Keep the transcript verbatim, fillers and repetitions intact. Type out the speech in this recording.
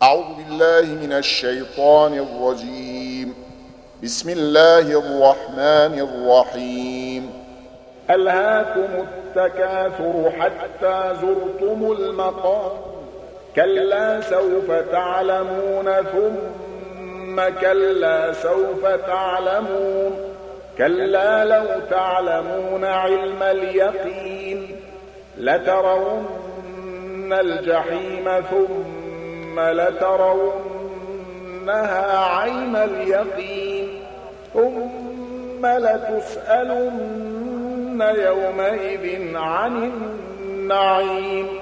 أعوذ بالله من الشيطان الرجيم. بسم الله الرحمن الرحيم. ألهاكم التكاثر حتى زرتم المقابر كلا سوف تعلمون ثم كلا سوف تعلمون كلا لو تعلمون علم اليقين لترون الجحيم ثم لترونها عين اليقين ثم لتسألن يومئذ عن النعيم